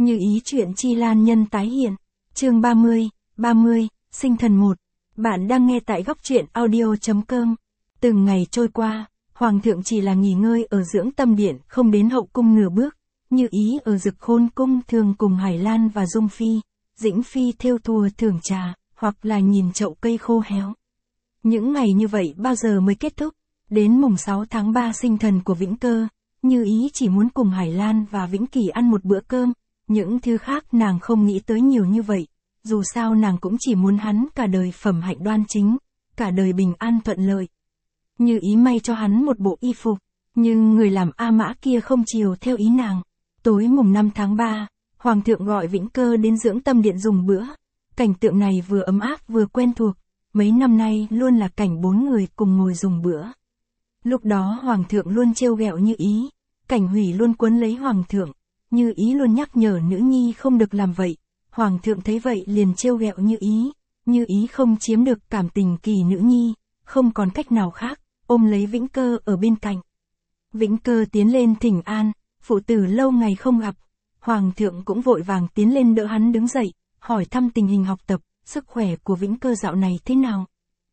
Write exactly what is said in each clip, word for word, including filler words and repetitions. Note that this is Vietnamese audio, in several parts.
Như ý chuyện chi lan nhân tái hiện. Chương ba mươi, ba mươi, sinh thần một. Bạn đang nghe tại góc truyện audio chấm com. Từng ngày trôi qua, Hoàng thượng chỉ là nghỉ ngơi ở dưỡng tâm điện, không đến hậu cung nửa bước. Như ý ở Dực Khôn cung thường cùng Hải Lan và Dung Phi, Dĩnh Phi thêu thùa thưởng trà, hoặc là nhìn chậu cây khô héo. Những ngày như vậy bao giờ mới kết thúc? Đến mùng sáu tháng ba sinh thần của Vĩnh Cơ, Như ý chỉ muốn cùng Hải Lan và Vĩnh Kỳ ăn một bữa cơm, những thứ khác nàng không nghĩ tới nhiều như vậy, dù sao nàng cũng chỉ muốn hắn cả đời phẩm hạnh đoan chính, cả đời bình an thuận lợi. Như ý may cho hắn một bộ y phục, nhưng người làm A Mã kia không chiều theo ý nàng. Tối mùng năm tháng ba, Hoàng thượng gọi Vĩnh Cơ đến dưỡng tâm điện dùng bữa. Cảnh tượng này vừa ấm áp vừa quen thuộc, mấy năm nay luôn là cảnh bốn người cùng ngồi dùng bữa. Lúc đó Hoàng thượng luôn trêu ghẹo Như ý, Cảnh Hủy luôn quấn lấy Hoàng thượng, Như ý luôn nhắc nhở nữ nhi không được làm vậy. Hoàng thượng thấy vậy liền trêu ghẹo Như ý, Như ý không chiếm được cảm tình kỳ nữ nhi, không còn cách nào khác, ôm lấy Vĩnh Cơ ở bên cạnh. Vĩnh Cơ tiến lên thỉnh an, phụ tử lâu ngày không gặp. Hoàng thượng cũng vội vàng tiến lên đỡ hắn đứng dậy, hỏi thăm tình hình học tập, sức khỏe của Vĩnh Cơ dạo này thế nào.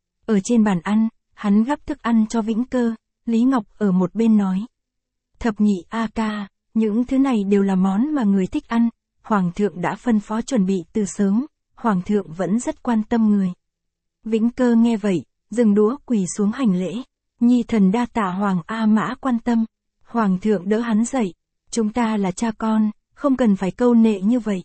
Ở trên bàn ăn, hắn gắp thức ăn cho Vĩnh Cơ, Lý Ngọc ở một bên nói. Thập nhị a ca, những thứ này đều là món mà người thích ăn, Hoàng thượng đã phân phó chuẩn bị từ sớm, Hoàng thượng vẫn rất quan tâm người. Vĩnh Cơ nghe vậy, dừng đũa quỳ xuống hành lễ, nhi thần đa tạ Hoàng A Mã quan tâm. Hoàng thượng đỡ hắn dậy, chúng ta là cha con, không cần phải câu nệ như vậy.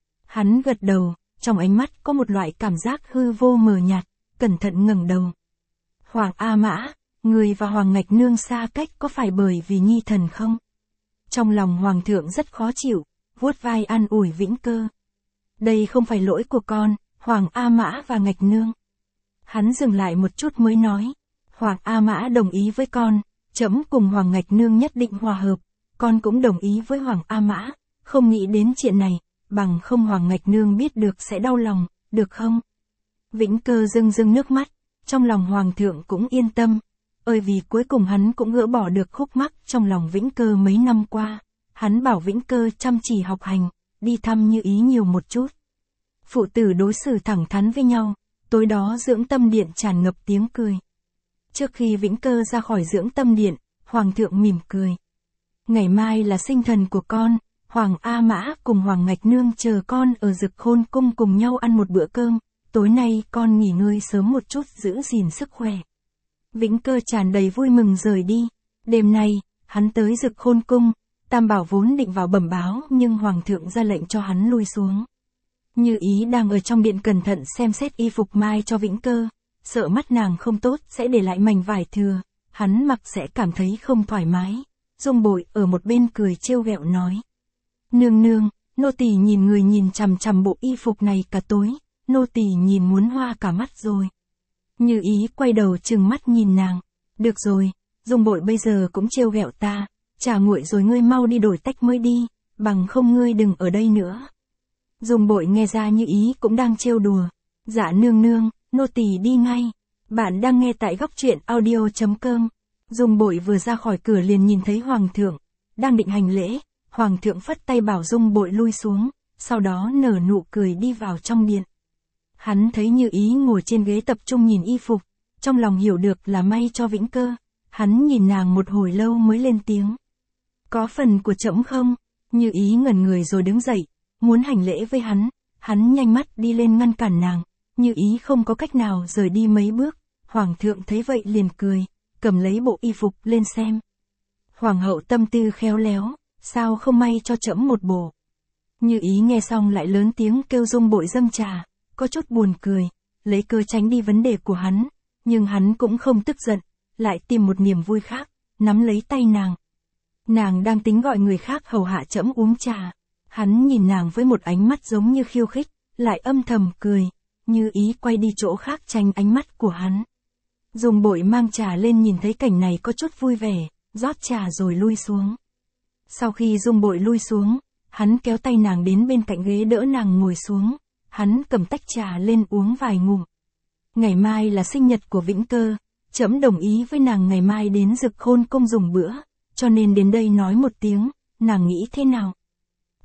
Hắn gật đầu, trong ánh mắt có một loại cảm giác hư vô mờ nhạt, cẩn thận ngẩng đầu. Hoàng A Mã, người và Hoàng Ngạch Nương xa cách có phải bởi vì nhi thần không? Trong lòng Hoàng thượng rất khó chịu, vuốt vai an ủi Vĩnh Cơ. Đây không phải lỗi của con, Hoàng A Mã và Ngạch Nương. Hắn dừng lại một chút mới nói. Hoàng A Mã đồng ý với con, trẫm cùng Hoàng Ngạch Nương nhất định hòa hợp, con cũng đồng ý với Hoàng A Mã, không nghĩ đến chuyện này, bằng không Hoàng Ngạch Nương biết được sẽ đau lòng, được không? Vĩnh Cơ rưng rưng nước mắt, trong lòng Hoàng thượng cũng yên tâm, ơi vì cuối cùng hắn cũng gỡ bỏ được khúc mắc trong lòng Vĩnh Cơ mấy năm qua. Hắn bảo Vĩnh Cơ chăm chỉ học hành, đi thăm Như ý nhiều một chút. Phụ tử đối xử thẳng thắn với nhau, tối đó dưỡng tâm điện tràn ngập tiếng cười. Trước khi Vĩnh Cơ ra khỏi dưỡng tâm điện, Hoàng thượng mỉm cười. Ngày mai là sinh thần của con, Hoàng A Mã cùng Hoàng Ngạch Nương chờ con ở Dực Khôn cung cùng nhau ăn một bữa cơm, tối nay con nghỉ ngơi sớm một chút giữ gìn sức khỏe. Vĩnh Cơ tràn đầy vui mừng rời đi. Đêm nay, hắn tới Dực Khôn cung, Tam Bảo vốn định vào bẩm báo nhưng Hoàng thượng ra lệnh cho hắn lui xuống. Như ý đang ở trong điện cẩn thận xem xét y phục mai cho Vĩnh Cơ, sợ mắt nàng không tốt sẽ để lại mảnh vải thừa, hắn mặc sẽ cảm thấy không thoải mái. Dung Bội ở một bên cười trêu ghẹo nói. Nương nương, nô tỳ nhìn người nhìn chằm chằm bộ y phục này cả tối, nô tỳ nhìn muốn hoa cả mắt rồi. Như ý quay đầu trừng mắt nhìn nàng. Được rồi, Dung Bội bây giờ cũng trêu ghẹo ta, trà nguội rồi ngươi mau đi đổi tách mới đi, bằng không ngươi đừng ở đây nữa. Dung Bội nghe ra Như ý cũng đang trêu đùa. Dạ nương nương, nô tỳ đi ngay. Bạn đang nghe tại góc truyện audio chấm com. Dung Bội vừa ra khỏi cửa liền nhìn thấy Hoàng thượng, đang định hành lễ, Hoàng thượng phất tay bảo Dung Bội lui xuống, sau đó nở nụ cười đi vào trong điện. Hắn thấy Như ý ngồi trên ghế tập trung nhìn y phục, trong lòng hiểu được là may cho Vĩnh Cơ, hắn nhìn nàng một hồi lâu mới lên tiếng. Có phần của trẫm không? Như ý ngẩn người rồi đứng dậy, muốn hành lễ với hắn, hắn nhanh mắt đi lên ngăn cản nàng, Như ý không có cách nào rời đi mấy bước, Hoàng thượng thấy vậy liền cười, cầm lấy bộ y phục lên xem. Hoàng hậu tâm tư khéo léo, sao không may cho trẫm một bộ? Như ý nghe xong lại lớn tiếng kêu Dung Bội dâng trà, có chút buồn cười, lấy cơ tránh đi vấn đề của hắn, nhưng hắn cũng không tức giận, lại tìm một niềm vui khác, nắm lấy tay nàng. Nàng đang tính gọi người khác hầu hạ trẫm uống trà, hắn nhìn nàng với một ánh mắt giống như khiêu khích, lại âm thầm cười, Như ý quay đi chỗ khác tránh ánh mắt của hắn. Dung Bội mang trà lên nhìn thấy cảnh này có chút vui vẻ, rót trà rồi lui xuống. Sau khi Dung Bội lui xuống, hắn kéo tay nàng đến bên cạnh ghế đỡ nàng ngồi xuống, hắn cầm tách trà lên uống vài ngụm. Ngày mai là sinh nhật của Vĩnh Cơ, trẫm đồng ý với nàng ngày mai đến Dực Khôn cung dùng bữa, cho nên đến đây nói một tiếng, nàng nghĩ thế nào?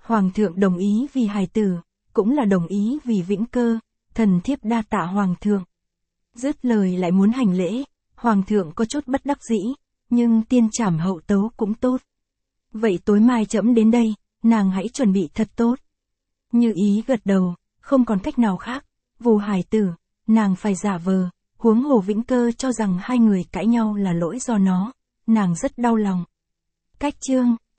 Hoàng thượng đồng ý vì hài tử, cũng là đồng ý vì Vĩnh Cơ, thần thiếp đa tạ Hoàng thượng. Dứt lời lại muốn hành lễ, Hoàng thượng có chút bất đắc dĩ, nhưng tiên trảm hậu tấu cũng tốt. Vậy tối mai trẫm đến đây, nàng hãy chuẩn bị thật tốt. Như Ý gật đầu, không còn cách nào khác, Vù hài tử, nàng phải giả vờ, huống hồ Vĩnh Cơ cho rằng hai người cãi nhau là lỗi do nó, nàng rất đau lòng. Cách chương